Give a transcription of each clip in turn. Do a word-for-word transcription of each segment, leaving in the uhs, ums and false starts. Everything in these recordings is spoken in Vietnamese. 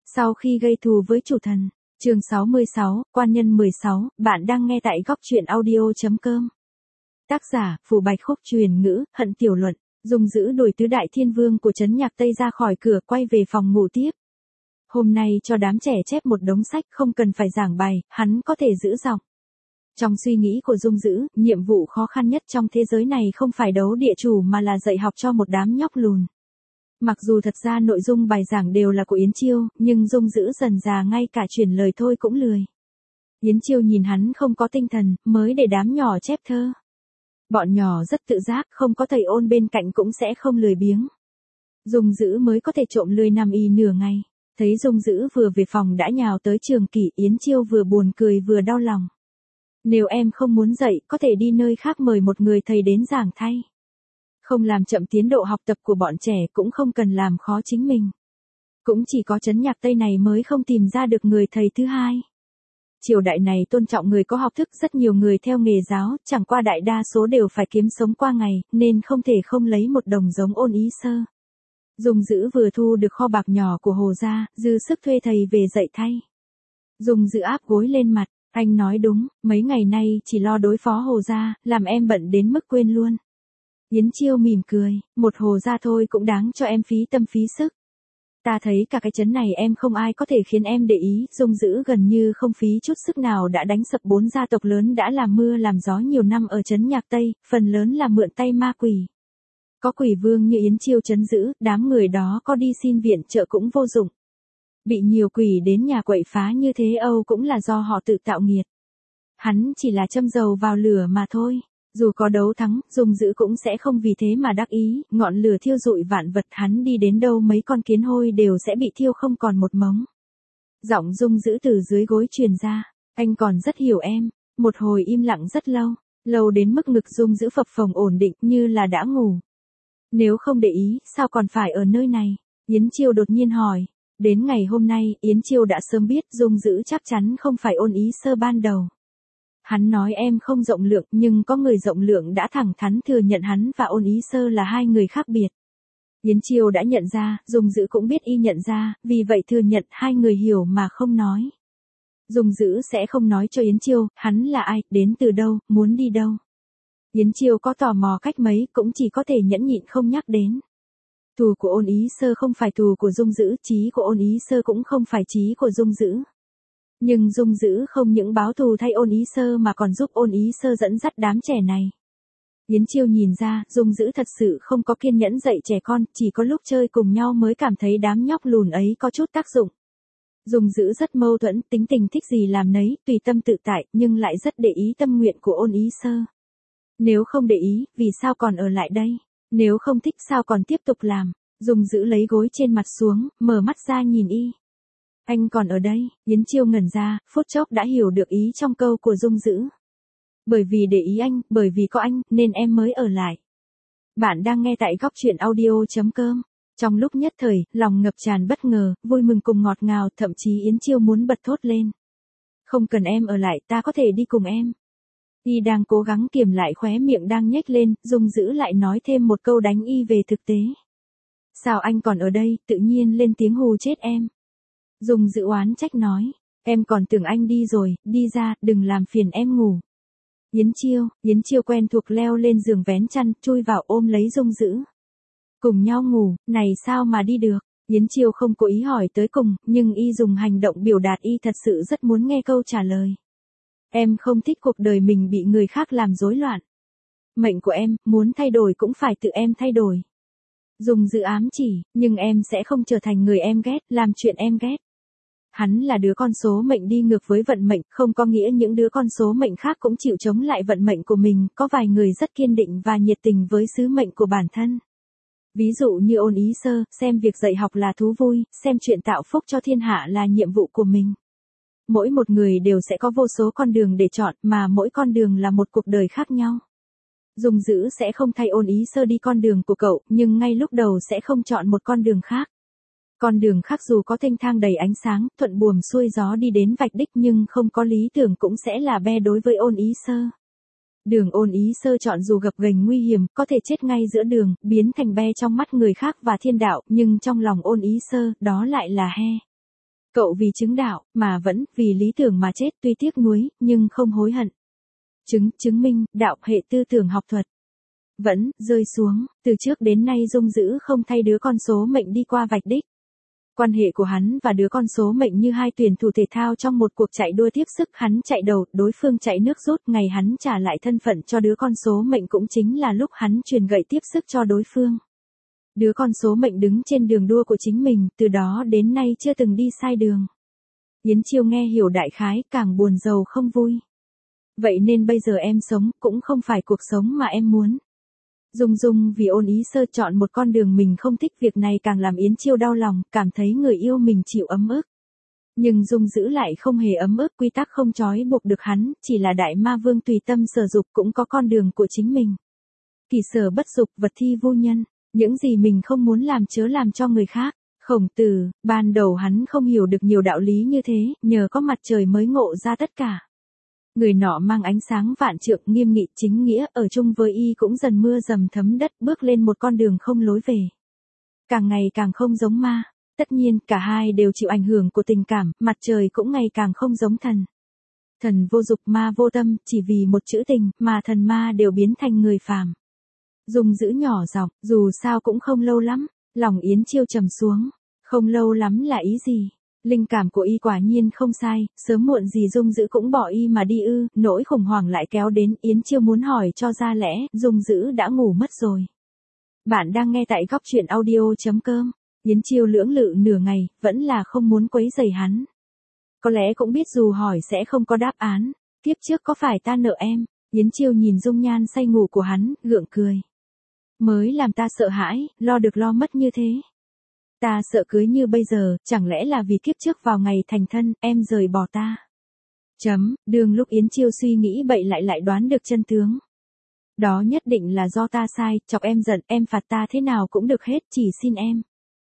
Sau khi gây thù với chủ thần. Chương sáu mươi sáu, Quan nhân mười sáu, bạn đang nghe tại góc truyện audio.com. Tác giả, Phù Bạch Khúc truyền ngữ, Hận Tiểu Luận, dùng giữ đuổi tứ đại thiên vương của trấn Nhạc Tây ra khỏi cửa quay về phòng ngủ tiếp. Hôm nay cho đám trẻ chép một đống sách không cần phải giảng bài, hắn có thể giữ giọng. Trong suy nghĩ của Dung Dữ, nhiệm vụ khó khăn nhất trong thế giới này không phải đấu địa chủ mà là dạy học cho một đám nhóc lùn. Mặc dù thật ra nội dung bài giảng đều là của Yến Chiêu, nhưng Dung Dữ dần già ngay cả chuyển lời thôi cũng lười. Yến Chiêu nhìn hắn không có tinh thần, mới để đám nhỏ chép thơ. Bọn nhỏ rất tự giác, không có thầy ôn bên cạnh cũng sẽ không lười biếng. Dung Dữ mới có thể trộm lười nằm y nửa ngày. Thấy Dung Dữ vừa về phòng đã nhào tới Trường Kỷ, Yến Chiêu vừa buồn cười vừa đau lòng. Nếu em không muốn dạy, có thể đi nơi khác mời một người thầy đến giảng thay. Không làm chậm tiến độ học tập của bọn trẻ, cũng không cần làm khó chính mình. Cũng chỉ có trấn Nhạc Tây này mới không tìm ra được người thầy thứ hai. Triều đại này tôn trọng người có học thức, rất nhiều người theo nghề giáo, chẳng qua đại đa số đều phải kiếm sống qua ngày, nên không thể không lấy một đồng giống Ôn Ý Sơ. Dung Dữ vừa thu được kho bạc nhỏ của Hồ gia, dư sức thuê thầy về dạy thay. Dung Dữ áp gối lên mặt, anh nói đúng, mấy ngày nay chỉ lo đối phó Hồ gia, làm em bận đến mức quên luôn. Yến Chiêu mỉm cười, một Hồ gia thôi cũng đáng cho em phí tâm phí sức. Ta thấy cả cái trấn này em không ai có thể khiến em để ý. Dung Dữ gần như không phí chút sức nào đã đánh sập bốn gia tộc lớn đã làm mưa làm gió nhiều năm ở trấn Nhạc Tây, phần lớn là mượn tay ma quỷ. Có quỷ vương như Yến Chiêu trấn giữ, đám người đó có đi xin viện trợ cũng vô dụng. Bị nhiều quỷ đến nhà quậy phá như thế Âu cũng là do họ tự tạo nghiệt. Hắn chỉ là châm dầu vào lửa mà thôi. Dù có đấu thắng, Dung Dữ cũng sẽ không vì thế mà đắc ý, ngọn lửa thiêu rụi vạn vật, hắn đi đến đâu mấy con kiến hôi đều sẽ bị thiêu không còn một mống. Giọng Dung Dữ từ dưới gối truyền ra, anh còn rất hiểu em. Một hồi im lặng rất lâu, lâu đến mức ngực Dung Dữ phập phồng ổn định như là đã ngủ. Nếu không để ý, sao còn phải ở nơi này? Yến Chiêu đột nhiên hỏi. Đến ngày hôm nay, Yến Chiêu đã sớm biết Dung Dữ chắc chắn không phải Ôn Ý Sơ ban đầu. Hắn nói em không rộng lượng, nhưng có người rộng lượng đã thẳng thắn thừa nhận hắn và Ôn Ý Sơ là hai người khác biệt. Yến Chiêu đã nhận ra, Dung Dữ cũng biết y nhận ra, vì vậy thừa nhận hai người hiểu mà không nói. Dung Dữ sẽ không nói cho Yến Chiêu, hắn là ai, đến từ đâu, muốn đi đâu. Yến Chiêu có tò mò cách mấy cũng chỉ có thể nhẫn nhịn không nhắc đến. Thù của Ôn Ý Sơ không phải thù của Dung Dữ, chí của Ôn Ý Sơ cũng không phải chí của Dung Dữ. Nhưng Dung Dữ không những báo thù thay Ôn Ý Sơ mà còn giúp Ôn Ý Sơ dẫn dắt đám trẻ này. Yến Chiêu nhìn ra, Dung Dữ thật sự không có kiên nhẫn dạy trẻ con, chỉ có lúc chơi cùng nhau mới cảm thấy đám nhóc lùn ấy có chút tác dụng. Dung Dữ rất mâu thuẫn, tính tình thích gì làm nấy, tùy tâm tự tại, nhưng lại rất để ý tâm nguyện của Ôn Ý Sơ. Nếu không để ý, vì sao còn ở lại đây? Nếu không thích sao còn tiếp tục làm? Dung Dữ lấy gối trên mặt xuống, mở mắt ra nhìn y. Anh còn ở đây, Yến Chiêu ngẩn ra, phút chốc đã hiểu được ý trong câu của Dung Dữ. Bởi vì để ý anh, bởi vì có anh, nên em mới ở lại. Bạn đang nghe tại góc truyện audio.com. Trong lúc nhất thời, lòng ngập tràn bất ngờ, vui mừng cùng ngọt ngào, thậm chí Yến Chiêu muốn bật thốt lên. Không cần em ở lại, ta có thể đi cùng em. Y đang cố gắng kiềm lại khóe miệng đang nhếch lên, Dung Dữ lại nói thêm một câu đánh y về thực tế. Sao anh còn ở đây, tự nhiên lên tiếng hù chết em. Dung Dữ oán trách nói, em còn tưởng anh đi rồi, đi ra, đừng làm phiền em ngủ. Yến Chiêu, Yến Chiêu quen thuộc leo lên giường vén chăn, chui vào ôm lấy Dung Dữ. Cùng nhau ngủ, này sao mà đi được? Yến Chiêu không cố ý hỏi tới cùng, nhưng y dùng hành động biểu đạt y thật sự rất muốn nghe câu trả lời. Em không thích cuộc đời mình bị người khác làm rối loạn. Mệnh của em, muốn thay đổi cũng phải tự em thay đổi. Dung Dữ ám chỉ, nhưng em sẽ không trở thành người em ghét, làm chuyện em ghét. Hắn là đứa con số mệnh đi ngược với vận mệnh, không có nghĩa những đứa con số mệnh khác cũng chịu chống lại vận mệnh của mình, có vài người rất kiên định và nhiệt tình với sứ mệnh của bản thân. Ví dụ như Ôn Ý Sơ, xem việc dạy học là thú vui, xem chuyện tạo phúc cho thiên hạ là nhiệm vụ của mình. Mỗi một người đều sẽ có vô số con đường để chọn, mà mỗi con đường là một cuộc đời khác nhau. Dung Dữ sẽ không thay Ôn Ý Sơ đi con đường của cậu, nhưng ngay lúc đầu sẽ không chọn một con đường khác. Con đường khác dù có thênh thang đầy ánh sáng, thuận buồm xuôi gió đi đến vạch đích nhưng không có lý tưởng cũng sẽ là be đối với Ôn Ý Sơ. Đường Ôn Ý Sơ chọn dù gập ghềnh nguy hiểm, có thể chết ngay giữa đường, biến thành be trong mắt người khác và thiên đạo, nhưng trong lòng Ôn Ý Sơ, đó lại là he. Cậu vì chứng đạo, mà vẫn, vì lý tưởng mà chết, tuy tiếc nuối, nhưng không hối hận. Chứng, chứng minh, đạo, hệ tư tưởng học thuật. Vẫn, rơi xuống, từ trước đến nay Dung Dữ không thay đứa con số mệnh đi qua vạch đích. Quan hệ của hắn và đứa con số mệnh như hai tuyển thủ thể thao trong một cuộc chạy đua tiếp sức, hắn chạy đầu, đối phương chạy nước rút, ngày hắn trả lại thân phận cho đứa con số mệnh cũng chính là lúc hắn truyền gậy tiếp sức cho đối phương. Đứa con số mệnh đứng trên đường đua của chính mình, từ đó đến nay chưa từng đi sai đường. Yến Chiêu nghe hiểu đại khái, càng buồn rầu không vui. Vậy nên bây giờ em sống, cũng không phải cuộc sống mà em muốn. Dung Dung vì Ôn Ý Sơ chọn một con đường mình không thích, việc này càng làm Yến Chiêu đau lòng, cảm thấy người yêu mình chịu ấm ức. Nhưng Dung Dữ lại không hề ấm ức, quy tắc không trói buộc được hắn, chỉ là đại ma vương tùy tâm sở dục cũng có con đường của chính mình. Kỳ sở bất dục, vật thi vô nhân, những gì mình không muốn làm chớ làm cho người khác. Khổng Tử, ban đầu hắn không hiểu được nhiều đạo lý như thế, nhờ có mặt trời mới ngộ ra tất cả. Người nọ mang ánh sáng vạn trượng, nghiêm nghị chính nghĩa, ở chung với y cũng dần mưa dầm thấm đất, bước lên một con đường không lối về. Càng ngày càng không giống ma, tất nhiên cả hai đều chịu ảnh hưởng của tình cảm, mặt trời cũng ngày càng không giống thần. Thần vô dục, ma vô tâm, chỉ vì một chữ tình mà thần ma đều biến thành người phàm. Dung Dữ nhỏ giọng, dù sao cũng không lâu lắm, lòng Yến Chiêu trầm xuống. Không lâu lắm là ý gì? Linh cảm của y quả nhiên không sai, sớm muộn gì Dung Dữ cũng bỏ y mà đi ư, nỗi khủng hoảng lại kéo đến, Yến Chiêu muốn hỏi cho ra lẽ, Dung Dữ đã ngủ mất rồi. Bạn đang nghe tại góc truyện audio chấm com, Yến Chiêu lưỡng lự nửa ngày, vẫn là không muốn quấy rầy hắn. Có lẽ cũng biết dù hỏi sẽ không có đáp án, tiếp trước có phải ta nợ em, Yến Chiêu nhìn dung nhan say ngủ của hắn, gượng cười. Mới làm ta sợ hãi, lo được lo mất như thế. Ta sợ cưới như bây giờ, chẳng lẽ là vì kiếp trước vào ngày thành thân, em rời bỏ ta. Chấm, đường lúc Yến Chiêu suy nghĩ bậy lại lại đoán được chân tướng. Đó nhất định là do ta sai, chọc em giận, em phạt ta thế nào cũng được hết, chỉ xin em.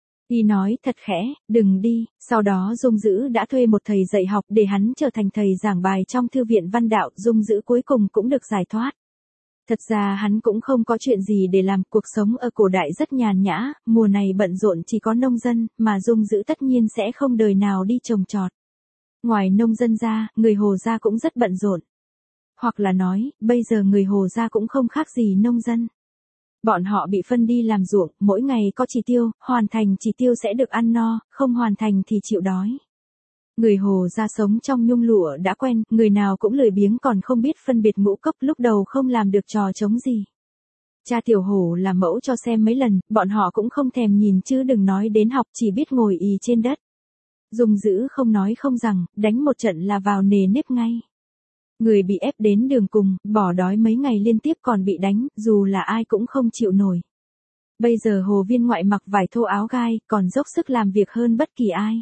Y nói thật khẽ, đừng đi, sau đó Dung Dữ đã thuê một thầy dạy học để hắn trở thành thầy giảng bài trong thư viện văn đạo, Dung Dữ cuối cùng cũng được giải thoát. Thật ra hắn cũng không có chuyện gì để làm, cuộc sống ở cổ đại rất nhàn nhã, mùa này bận rộn chỉ có nông dân, mà Dung Dữ tất nhiên sẽ không đời nào đi trồng trọt. Ngoài nông dân ra, người Hồ gia cũng rất bận rộn. Hoặc là nói, bây giờ người Hồ gia cũng không khác gì nông dân. Bọn họ bị phân đi làm ruộng, mỗi ngày có chỉ tiêu, hoàn thành chỉ tiêu sẽ được ăn no, không hoàn thành thì chịu đói. Người Hồ gia sống trong nhung lụa đã quen, người nào cũng lười biếng còn không biết phân biệt ngũ cốc, lúc đầu không làm được trò trống gì. Cha Tiểu Hổ làm mẫu cho xem mấy lần, bọn họ cũng không thèm nhìn chứ đừng nói đến học, chỉ biết ngồi ì trên đất. Dung Dữ không nói không rằng, đánh một trận là vào nề nếp ngay. Người bị ép đến đường cùng, bỏ đói mấy ngày liên tiếp còn bị đánh, dù là ai cũng không chịu nổi. Bây giờ Hồ Viên Ngoại mặc vải thô áo gai, còn dốc sức làm việc hơn bất kỳ ai.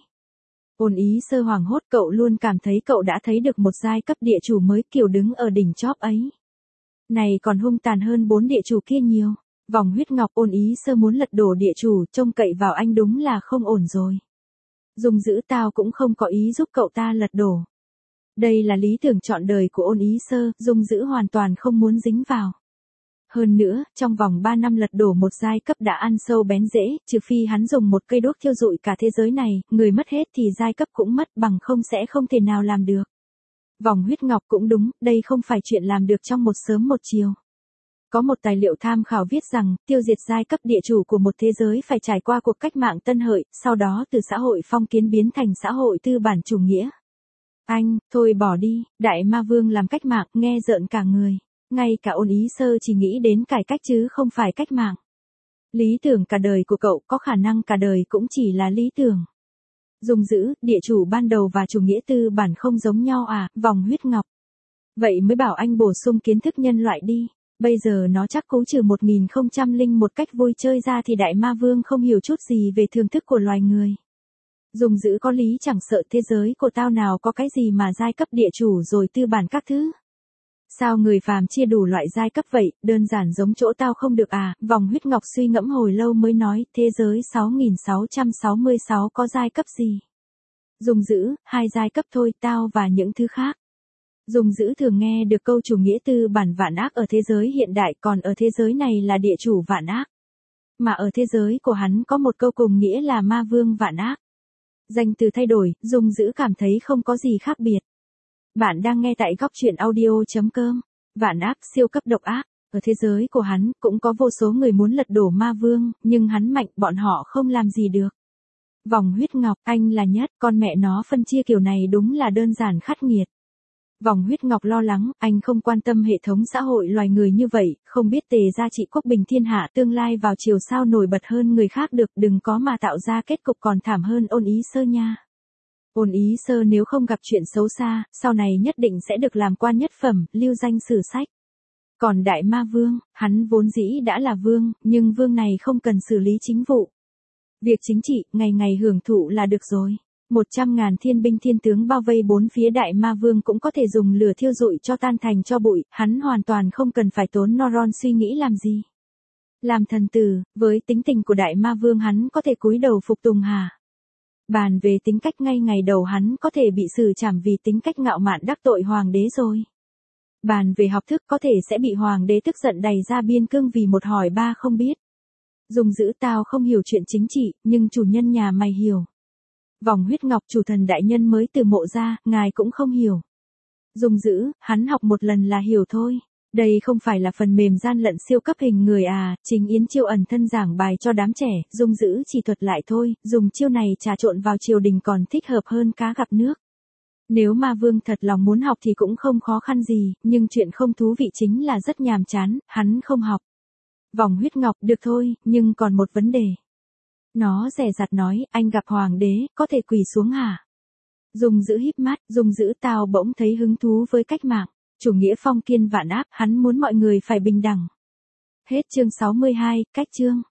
Ôn Ý Sơ hoảng hốt, cậu luôn cảm thấy cậu đã thấy được một giai cấp địa chủ mới kiểu đứng ở đỉnh chóp ấy. Này còn hung tàn hơn bốn địa chủ kia nhiều. Vòng huyết ngọc, Ôn Ý Sơ muốn lật đổ địa chủ, trông cậy vào anh đúng là không ổn rồi. Dung Dữ, tao cũng không có ý giúp cậu ta lật đổ. Đây là lý tưởng trọn đời của Ôn Ý Sơ, Dung Dữ hoàn toàn không muốn dính vào. Hơn nữa, trong vòng ba năm lật đổ một giai cấp đã ăn sâu bén rễ, trừ phi hắn dùng một cây đuốc thiêu rụi cả thế giới này, người mất hết thì giai cấp cũng mất, bằng không sẽ không thể nào làm được. Vòng huyết ngọc cũng đúng, đây không phải chuyện làm được trong một sớm một chiều. Có một tài liệu tham khảo viết rằng, tiêu diệt giai cấp địa chủ của một thế giới phải trải qua cuộc cách mạng Tân Hợi, sau đó từ xã hội phong kiến biến thành xã hội tư bản chủ nghĩa. Anh, thôi bỏ đi, Đại Ma Vương làm cách mạng, nghe rợn cả người. Ngay cả Ôn Ý Sơ chỉ nghĩ đến cải cách chứ không phải cách mạng. Lý tưởng cả đời của cậu có khả năng cả đời cũng chỉ là lý tưởng. Dung Dữ, địa chủ ban đầu và chủ nghĩa tư bản không giống nhau à, vòng huyết ngọc. Vậy mới bảo anh bổ sung kiến thức nhân loại đi. Bây giờ nó chắc cố trừ một nghìn không trăm linh một cách vui chơi ra thì Đại Ma Vương không hiểu chút gì về thưởng thức của loài người. Dung Dữ có lý, chẳng sợ thế giới của tao nào có cái gì mà giai cấp địa chủ rồi tư bản các thứ. Sao người phàm chia đủ loại giai cấp vậy, đơn giản giống chỗ tao không được à, vòng huyết ngọc suy ngẫm hồi lâu mới nói, thế giới sáu nghìn sáu trăm sáu mươi sáu có giai cấp gì? Dung Dữ, hai giai cấp thôi, tao và những thứ khác. Dung Dữ thường nghe được câu chủ nghĩa tư bản vạn ác ở thế giới hiện đại, còn ở thế giới này là địa chủ vạn ác. Mà ở thế giới của hắn có một câu cùng nghĩa là ma vương vạn ác. Danh từ thay đổi, Dung Dữ cảm thấy không có gì khác biệt. Bạn đang nghe tại góc truyện audio.com. Vạn ác siêu cấp độc ác. Ở thế giới của hắn, cũng có vô số người muốn lật đổ ma vương, nhưng hắn mạnh, bọn họ không làm gì được. Vòng huyết ngọc, anh là nhất, con mẹ nó phân chia kiểu này đúng là đơn giản khắc nghiệt. Vòng huyết ngọc lo lắng, anh không quan tâm hệ thống xã hội loài người như vậy, không biết Tề gia trị quốc bình thiên hạ tương lai vào chiều sao nổi bật hơn người khác được, đừng có mà tạo ra kết cục còn thảm hơn Ôn Ý Sơ nha. Ôn Ý Sơ nếu không gặp chuyện xấu xa, sau này nhất định sẽ được làm quan nhất phẩm, lưu danh sử sách. Còn đại ma vương, hắn vốn dĩ đã là vương, nhưng vương này không cần xử lý chính vụ. Việc chính trị, ngày ngày hưởng thụ là được rồi. Một trăm ngàn thiên binh thiên tướng bao vây bốn phía đại ma vương cũng có thể dùng lửa thiêu rụi cho tan thành cho bụi, hắn hoàn toàn không cần phải tốn neuron suy nghĩ làm gì. Làm thần tử, với tính tình của đại ma vương hắn có thể cúi đầu phục tùng hả? Bàn về tính cách ngay ngày đầu hắn có thể bị xử trảm vì tính cách ngạo mạn đắc tội hoàng đế rồi. Bàn về học thức có thể sẽ bị hoàng đế tức giận đày ra biên cương vì một hỏi ba không biết. Dung Dữ tao không hiểu chuyện chính trị, nhưng chủ nhân nhà mày hiểu. Vòng huyết ngọc chủ thần đại nhân mới từ mộ ra, ngài cũng không hiểu. Dung Dữ, hắn học một lần là hiểu thôi. Đây không phải là phần mềm gian lận siêu cấp hình người à, chính Yến Chiêu ẩn thân giảng bài cho đám trẻ, Dung Dữ chỉ thuật lại thôi, dùng chiêu này trà trộn vào triều đình còn thích hợp hơn cá gặp nước. Nếu ma vương thật lòng muốn học thì cũng không khó khăn gì, nhưng chuyện không thú vị chính là rất nhàm chán, hắn không học. Vòng huyết ngọc, được thôi, nhưng còn một vấn đề. Nó dè dặt nói, anh gặp hoàng đế, có thể quỳ xuống hả? Dung Dữ híp mắt, Dung Dữ tao bỗng thấy hứng thú với cách mạng, chủ nghĩa phong kiên vạn ác, hắn muốn mọi người phải bình đẳng. Hết chương sáu mươi hai, cách chương.